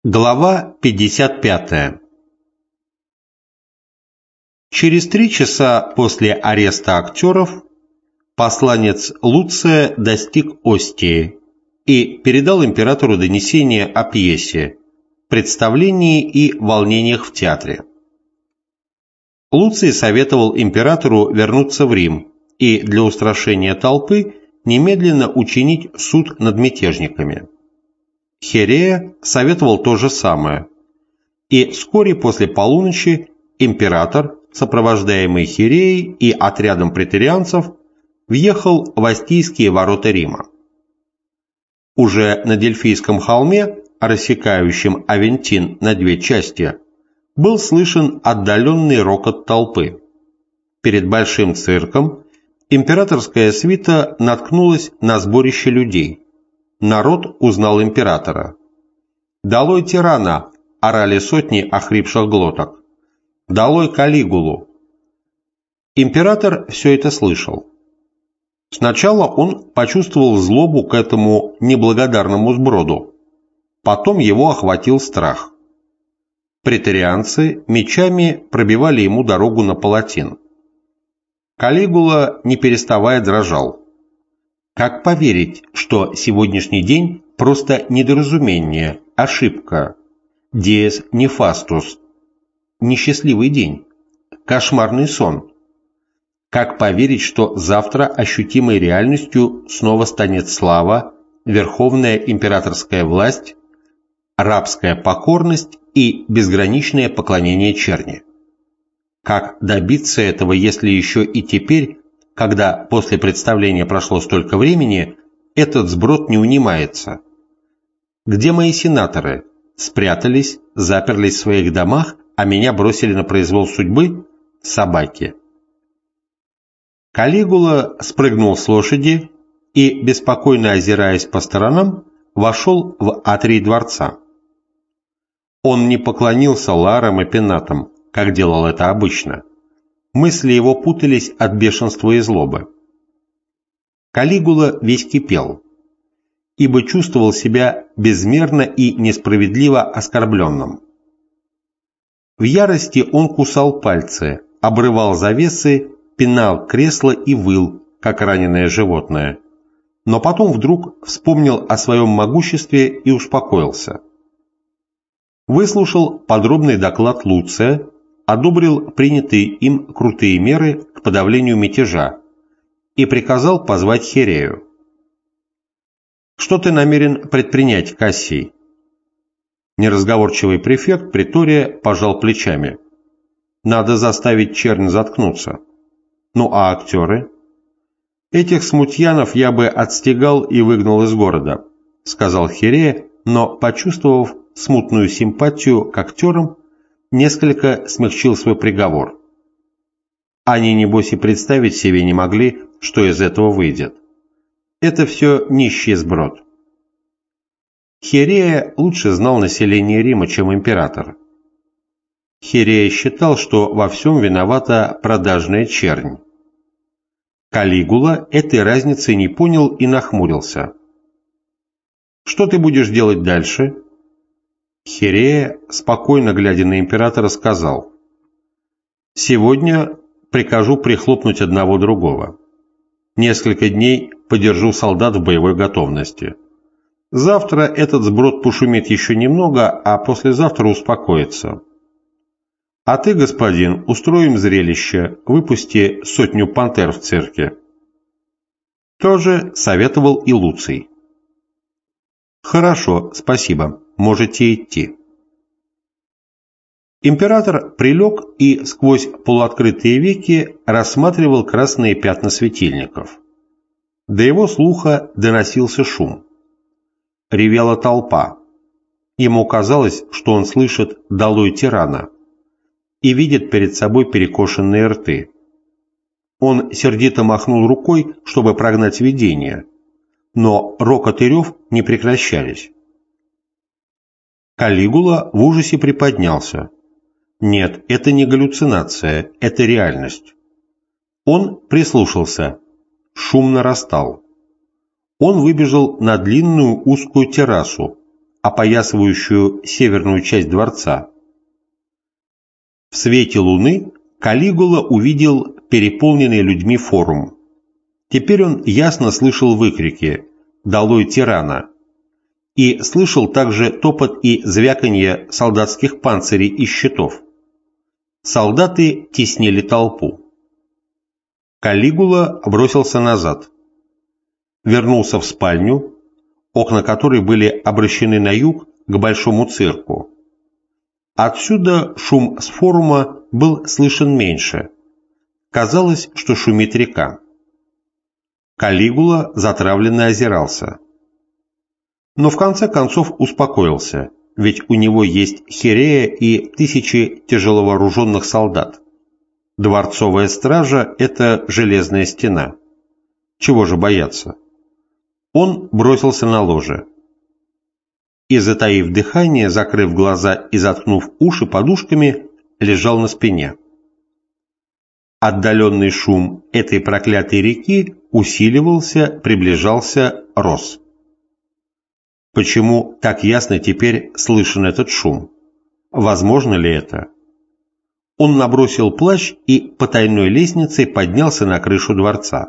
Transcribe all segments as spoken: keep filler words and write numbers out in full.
Глава пятьдесят пятая. Через три часа после ареста актеров посланец Луция достиг Остии и передал императору донесение о пьесе, представлении и волнениях в театре. Луций советовал императору вернуться в Рим и для устрашения толпы немедленно учинить суд над мятежниками. Херея советовал то же самое, и вскоре после полуночи император, сопровождаемый Хереей и отрядом преторианцев, въехал в Остийские ворота Рима. Уже на Дельфийском холме, рассекающем Авентин на две части, был слышен отдаленный рокот толпы. Перед большим цирком императорская свита наткнулась на сборище людей. Народ узнал императора. «Долой тирана!» – орали сотни охрипших глоток. «Долой Калигулу!» Император все это слышал. Сначала он почувствовал злобу к этому неблагодарному сброду. Потом его охватил страх. Преторианцы мечами пробивали ему дорогу на Палатин. Калигула, не переставая, дрожал. Как поверить, что сегодняшний день просто недоразумение, ошибка, диес нефастус, несчастливый день, кошмарный сон? Как поверить, что завтра ощутимой реальностью снова станет слава, верховная императорская власть, рабская покорность и безграничное поклонение черни? Как добиться этого, если еще и теперь, когда после представления прошло столько времени, этот сброд не унимается? Где мои сенаторы? Спрятались, заперлись в своих домах, а меня бросили на произвол судьбы? Собаки. Калигула спрыгнул с лошади и, беспокойно озираясь по сторонам, вошел в атрий дворца. Он не поклонился ларам и пенатам, как делал это обычно. Мысли его путались от бешенства и злобы. Калигула весь кипел, ибо чувствовал себя безмерно и несправедливо оскорбленным. В ярости он кусал пальцы, обрывал завесы, пинал кресло и выл, как раненое животное. Но потом вдруг вспомнил о своем могуществе и успокоился. Выслушал подробный доклад Луция, одобрил принятые им крутые меры к подавлению мятежа и приказал позвать Херею. «Что ты намерен предпринять, Кассий?» Неразговорчивый префект притория пожал плечами. «Надо заставить чернь заткнуться. Ну а актеры?» «Этих смутьянов я бы отстегал и выгнал из города», сказал Херея, но, почувствовав смутную симпатию к актерам, несколько смягчил свой приговор. Они, небось, и представить себе не могли, что из этого выйдет. Это все нищий сброд. Херея лучше знал население Рима, чем император. Херея считал, что во всем виновата продажная чернь. Калигула этой разницы не понял и нахмурился. «Что ты будешь делать дальше?» Херея, спокойно глядя на императора, сказал: «Сегодня прикажу прихлопнуть одного другого. Несколько дней подержу солдат в боевой готовности. Завтра этот сброд пошумит еще немного, а послезавтра успокоится. А ты, господин, устроим зрелище, выпусти сотню пантер в цирке». Тоже советовал и Луций. «Хорошо, спасибо. Можете идти». Император прилег и сквозь полуоткрытые веки рассматривал красные пятна светильников. До его слуха доносился шум. Ревела толпа. Ему казалось, что он слышит «долой тирана» и видит перед собой перекошенные рты. Он сердито махнул рукой, чтобы прогнать видение, но рокот и рев не прекращались. Калигула в ужасе приподнялся. Нет, это не галлюцинация, это реальность. Он прислушался. Шум нарастал. Он выбежал на длинную узкую террасу, опоясывающую северную часть дворца. В свете луны Калигула увидел переполненный людьми форум. Теперь он ясно слышал выкрики «Долой тирана!» и слышал также топот и звяканье солдатских панцирей и щитов. Солдаты теснили толпу. Калигула бросился назад. Вернулся в спальню, окна которой были обращены на юг к большому цирку. Отсюда шум с форума был слышен меньше. Казалось, что шумит река. Калигула затравленно озирался. Но в конце концов успокоился, ведь у него есть Хирея и тысячи тяжеловооруженных солдат. Дворцовая стража – это железная стена. Чего же бояться? Он бросился на ложе. И, затаив дыхание, закрыв глаза и заткнув уши подушками, лежал на спине. Отдаленный шум этой проклятой реки усиливался, приближался, рос. Почему так ясно теперь слышен этот шум? Возможно ли это? Он набросил плащ и по тайной лестнице поднялся на крышу дворца.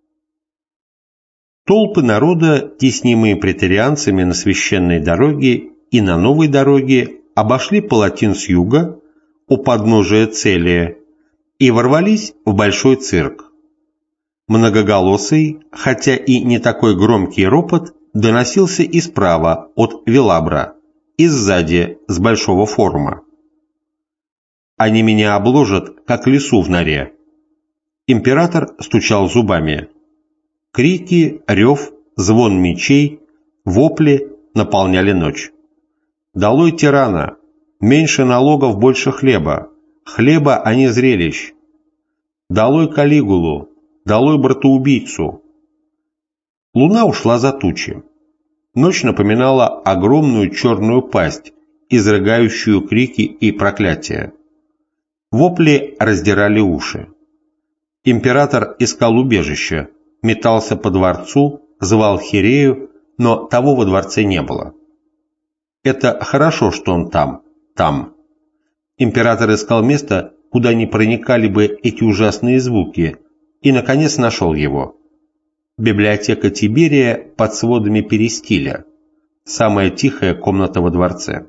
Толпы народа, теснимые преторианцами на священной дороге и на новой дороге, обошли палатин с юга у подножия Целия и ворвались в большой цирк. Многоголосый, хотя и не такой громкий ропот, доносился и справа от Велабра, и сзади с большого форума. «Они меня обложат, как лису в норе». Император стучал зубами. Крики, рев, звон мечей, вопли наполняли ночь. «Долой тирана! Меньше налогов, больше хлеба! Хлеба, а не зрелищ! Долой Калигулу! Долой братоубийцу!» Луна ушла за тучи. Ночь напоминала огромную черную пасть, изрыгающую крики и проклятия. Вопли раздирали уши. Император искал убежища, метался по дворцу, звал Хирею, но того во дворце не было. Это хорошо, что он там, там. Император искал место, куда не проникали бы эти ужасные звуки, и, наконец, нашел его. Библиотека Тиберия под сводами Перистиля, самая тихая комната во дворце.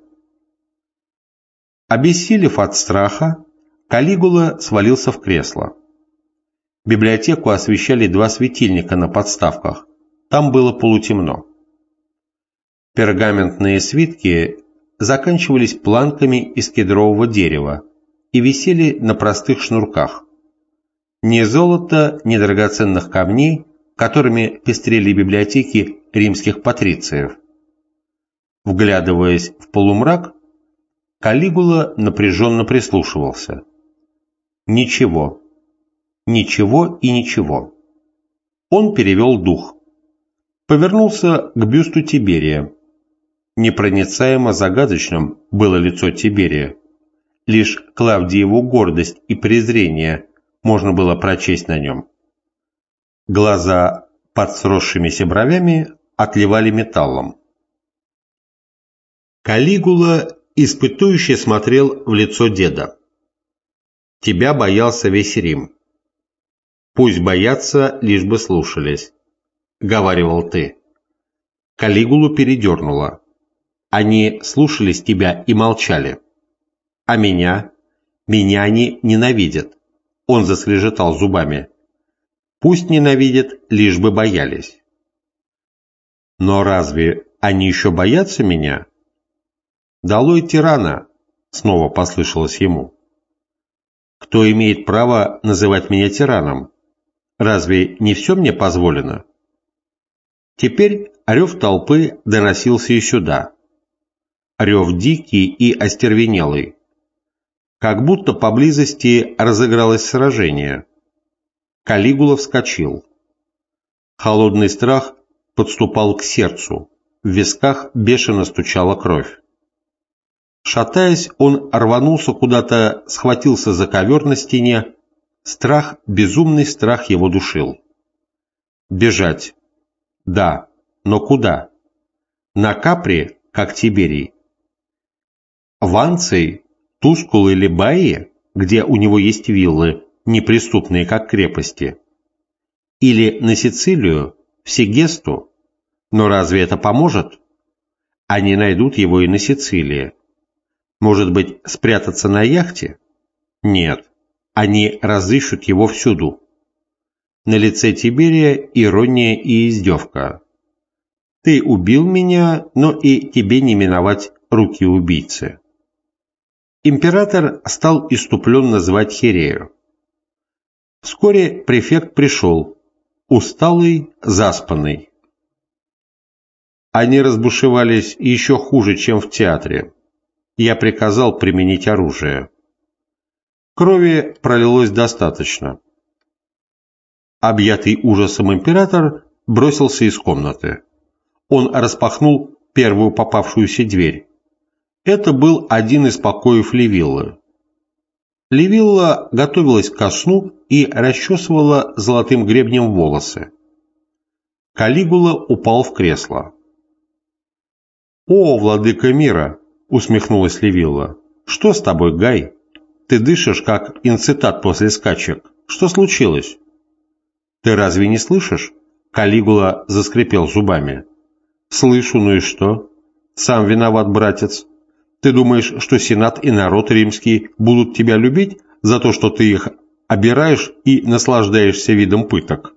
Обессилев от страха, Калигула свалился в кресло. Библиотеку освещали два светильника на подставках, там было полутемно. Пергаментные свитки заканчивались планками из кедрового дерева и висели на простых шнурках. Ни золота, ни драгоценных камней, которыми пестрели библиотеки римских патрициев. Вглядываясь в полумрак, Калигула напряженно прислушивался. Ничего, ничего и ничего. Он перевел дух. Повернулся к бюсту Тиберия. Непроницаемо загадочным было лицо Тиберия. Лишь Клавдиеву гордость и презрение можно было прочесть на нем. Глаза под сросшимися бровями отливали металлом. Калигула испытующе смотрел в лицо деда. «Тебя боялся весь Рим. Пусть боятся, лишь бы слушались», — говаривал ты. Калигулу передернуло. Они слушались тебя и молчали. А меня? Меня они ненавидят. Он заскрежетал зубами. Пусть ненавидят, лишь бы боялись. Но разве они еще боятся меня? «Долой тирана!» — снова послышалось ему. «Кто имеет право называть меня тираном? Разве не все мне позволено?» Теперь рев толпы доносился и сюда. Рев дикий и остервенелый. Как будто поблизости разыгралось сражение. Калигула вскочил. Холодный страх подступал к сердцу, в висках бешено стучала кровь. Шатаясь, он рванулся куда-то, схватился за ковер на стене. Страх, безумный страх его душил. Бежать. Да, но куда? На Капри, как Тиберий? В Анций, Тускул или Баи, где у него есть виллы, неприступные как крепости? Или на Сицилию, в Сегесту? Но разве это поможет? Они найдут его и на Сицилии. Может быть, спрятаться на яхте? Нет, они разыщут его всюду. На лице Тиберия ирония и издевка. Ты убил меня, но и тебе не миновать руки убийцы. Император стал иступленно звать Хирею. Вскоре префект пришел, усталый, заспанный. Они разбушевались еще хуже, чем в театре. Я приказал применить оружие. Крови пролилось достаточно. Объятый ужасом император бросился из комнаты. Он распахнул первую попавшуюся дверь. Это был один из покоев Ливиллы. Ливилла готовилась ко сну и расчесывала золотым гребнем волосы. Калигула упал в кресло. «О, владыка мира!» — усмехнулась Ливилла. «Что с тобой, Гай? Ты дышишь, как инцитат после скачек. Что случилось?» «Ты разве не слышишь?» Калигула заскрипел зубами. «Слышу, ну и что? Сам виноват, братец. Ты думаешь, что Сенат и народ римский будут тебя любить за то, что ты их обираешь и наслаждаешься видом пыток?»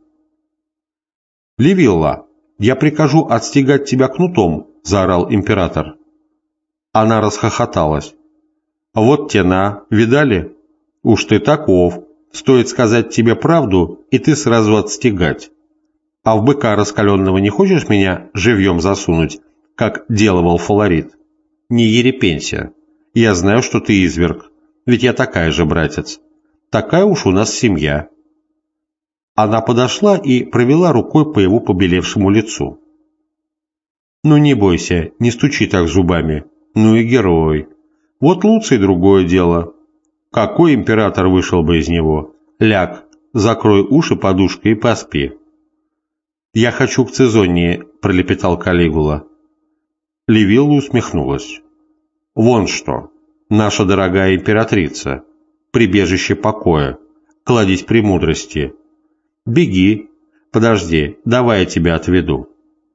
«Ливилла, я прикажу отстегать тебя кнутом», — заорал император. Она расхохоталась. «Вот те на, видали? Уж ты таков. Стоит сказать тебе правду, и ты сразу отстегать. А в быка раскаленного не хочешь меня живьем засунуть, как делывал Фаларит? Не ерепенься. Я знаю, что ты изверг, ведь я такая же, братец. Такая уж у нас семья». Она подошла и провела рукой по его побелевшему лицу. «Ну не бойся, не стучи так зубами. Ну и герой. Вот Луций другое дело. Какой император вышел бы из него? Ляг, закрой уши подушкой и поспи». «Я хочу к Цезонии», — пролепетал Калигула. Ливилла усмехнулась. «Вон что, наша дорогая императрица, прибежище покоя, кладезь премудрости. Беги, подожди, давай я тебя отведу».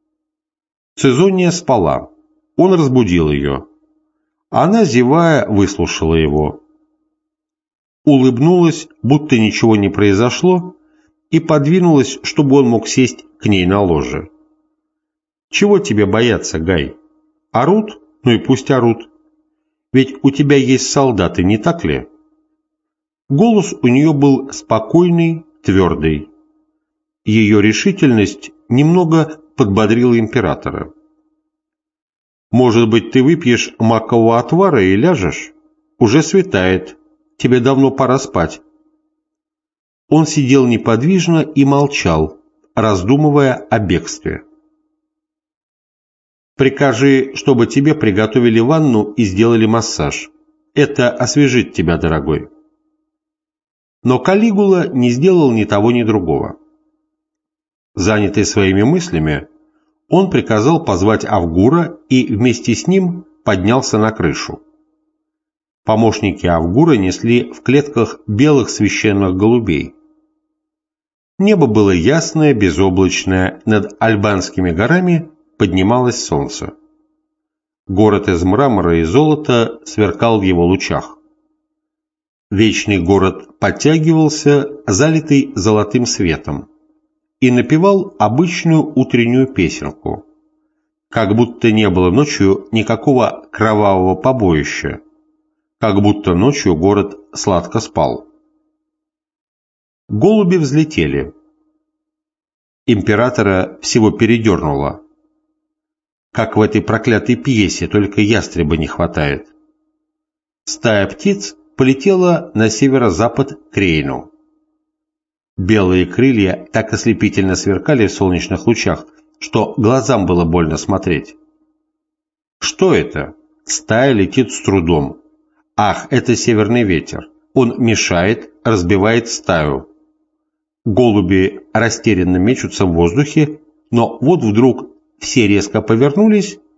Цезония спала. Он разбудил ее. Она, зевая, выслушала его. Улыбнулась, будто ничего не произошло, и подвинулась, чтобы он мог сесть к ней на ложе. «Чего тебе бояться, Гай? Орут? Ну и пусть орут. Ведь у тебя есть солдаты, не так ли?» Голос у нее был спокойный, твердый. Ее решительность немного подбодрила императора. «Может быть, ты выпьешь макового отвара и ляжешь? Уже светает. Тебе давно пора спать». Он сидел неподвижно и молчал, раздумывая о бегстве. «Прикажи, чтобы тебе приготовили ванну и сделали массаж. Это освежит тебя, дорогой». Но Калигула не сделал ни того, ни другого. Занятый своими мыслями, он приказал позвать Авгура и вместе с ним поднялся на крышу. Помощники Авгура несли в клетках белых священных голубей. Небо было ясное, безоблачное, над Альбанскими горами поднималось солнце. Город из мрамора и золота сверкал в его лучах. Вечный город подтягивался, залитый золотым светом, и напевал обычную утреннюю песенку, как будто не было ночью никакого кровавого побоища, как будто ночью город сладко спал. Голуби взлетели. Императора всего передернуло. Как в этой проклятой пьесе, только ястреба не хватает. Стая птиц полетела на северо-запад к Рейну. Белые крылья так ослепительно сверкали в солнечных лучах, что глазам было больно смотреть. Что это? Стая летит с трудом. Ах, это северный ветер. Он мешает, разбивает стаю. Голуби растерянно мечутся в воздухе, но вот вдруг все резко повернулись,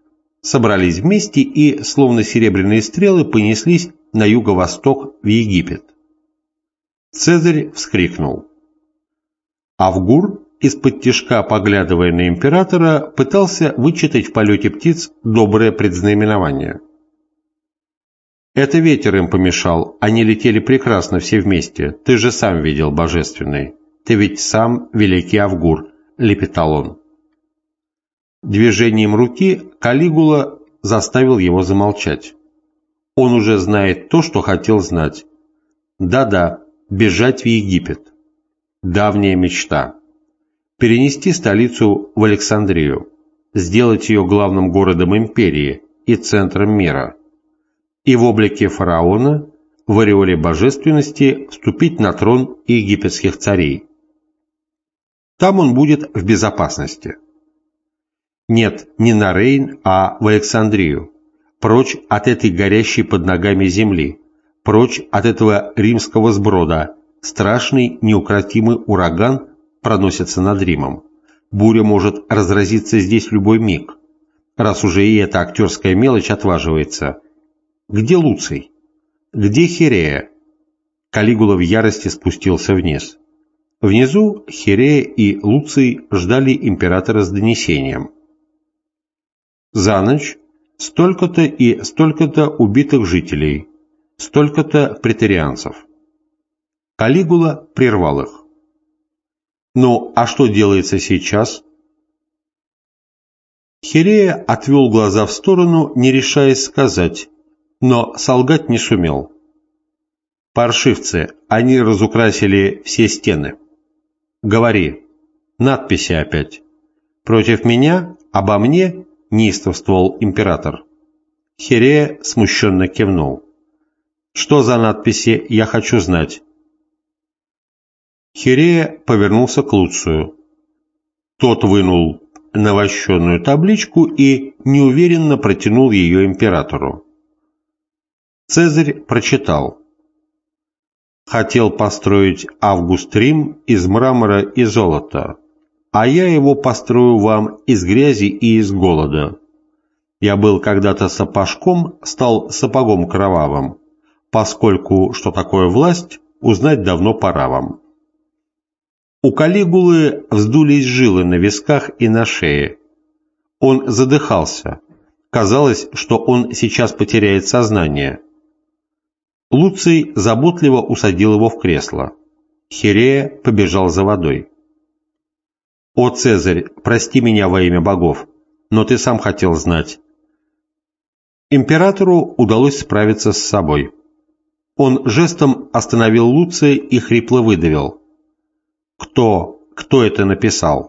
собрались вместе и, словно серебряные стрелы, понеслись на юго-восток в Египет. Цезарь вскрикнул. Авгур, из-под тишка поглядывая на императора, пытался вычитать в полете птиц доброе предзнаменование. Это ветер им помешал, они летели прекрасно все вместе, ты же сам видел, божественный, ты ведь сам великий Авгур, лепетал он. Движением руки Калигула заставил его замолчать. Он уже знает то, что хотел знать. Да-да, бежать в Египет. Давняя мечта. Перенести столицу в Александрию, сделать ее главным городом империи и центром мира. И в облике фараона, в ореоле божественности, вступить на трон египетских царей. Там он будет в безопасности. Нет, не на Рейн, а в Александрию. Прочь от этой горящей под ногами земли. Прочь от этого римского сброда. Страшный, неукротимый ураган проносится над Римом. Буря может разразиться здесь в любой миг. Раз уже и эта актерская мелочь отваживается. Где Луций? Где Хирея? Калигула в ярости спустился вниз. Внизу Хирея и Луций ждали императора с донесением. За ночь столько-то и столько-то убитых жителей, столько-то преторианцев. Калигула прервал их. Ну, а что делается сейчас? Хирея отвел глаза в сторону, не решаясь сказать, но солгать не сумел. Паршивцы, они разукрасили все стены. Говори, надписи опять. Против меня, обо мне, неистовствовал император. Хирея смущенно кивнул. Что за надписи, я хочу знать. Хирея повернулся к Луцию. Тот вынул навощенную табличку и неуверенно протянул ее императору. Цезарь прочитал. Хотел построить Август Рим из мрамора и золота, а я его построю вам из грязи и из голода. Я был когда-то сапожком, стал сапогом кровавым, поскольку, что такое власть, узнать давно пора вам. У Калигулы вздулись жилы на висках и на шее. Он задыхался. Казалось, что он сейчас потеряет сознание. Луций заботливо усадил его в кресло. Хирея побежал за водой. «О, Цезарь, прости меня во имя богов, но ты сам хотел знать». Императору удалось справиться с собой. Он жестом остановил Луция и хрипло выдавил. «Кто, кто это написал?»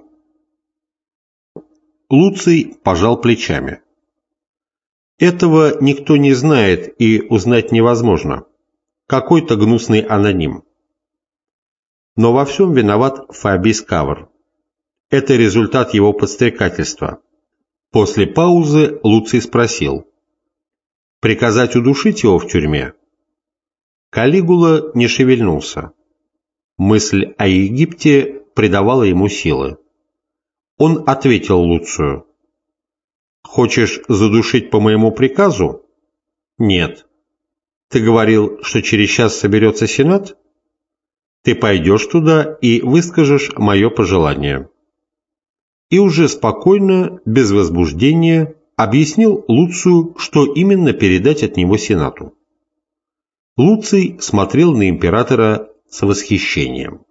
Луций пожал плечами. «Этого никто не знает и узнать невозможно. Какой-то гнусный аноним. Но во всем виноват Фабий Скавр. Это результат его подстрекательства». После паузы Луций спросил. «Приказать удушить его в тюрьме?» Калигула не шевельнулся. Мысль о Египте придавала ему силы. Он ответил Луцию. «Хочешь задушить по моему приказу?» «Нет». «Ты говорил, что через час соберется Сенат?» «Ты пойдешь туда и выскажешь мое пожелание». И уже спокойно, без возбуждения, объяснил Луцию, что именно передать от него Сенату. Луций смотрел на императора с восхищением.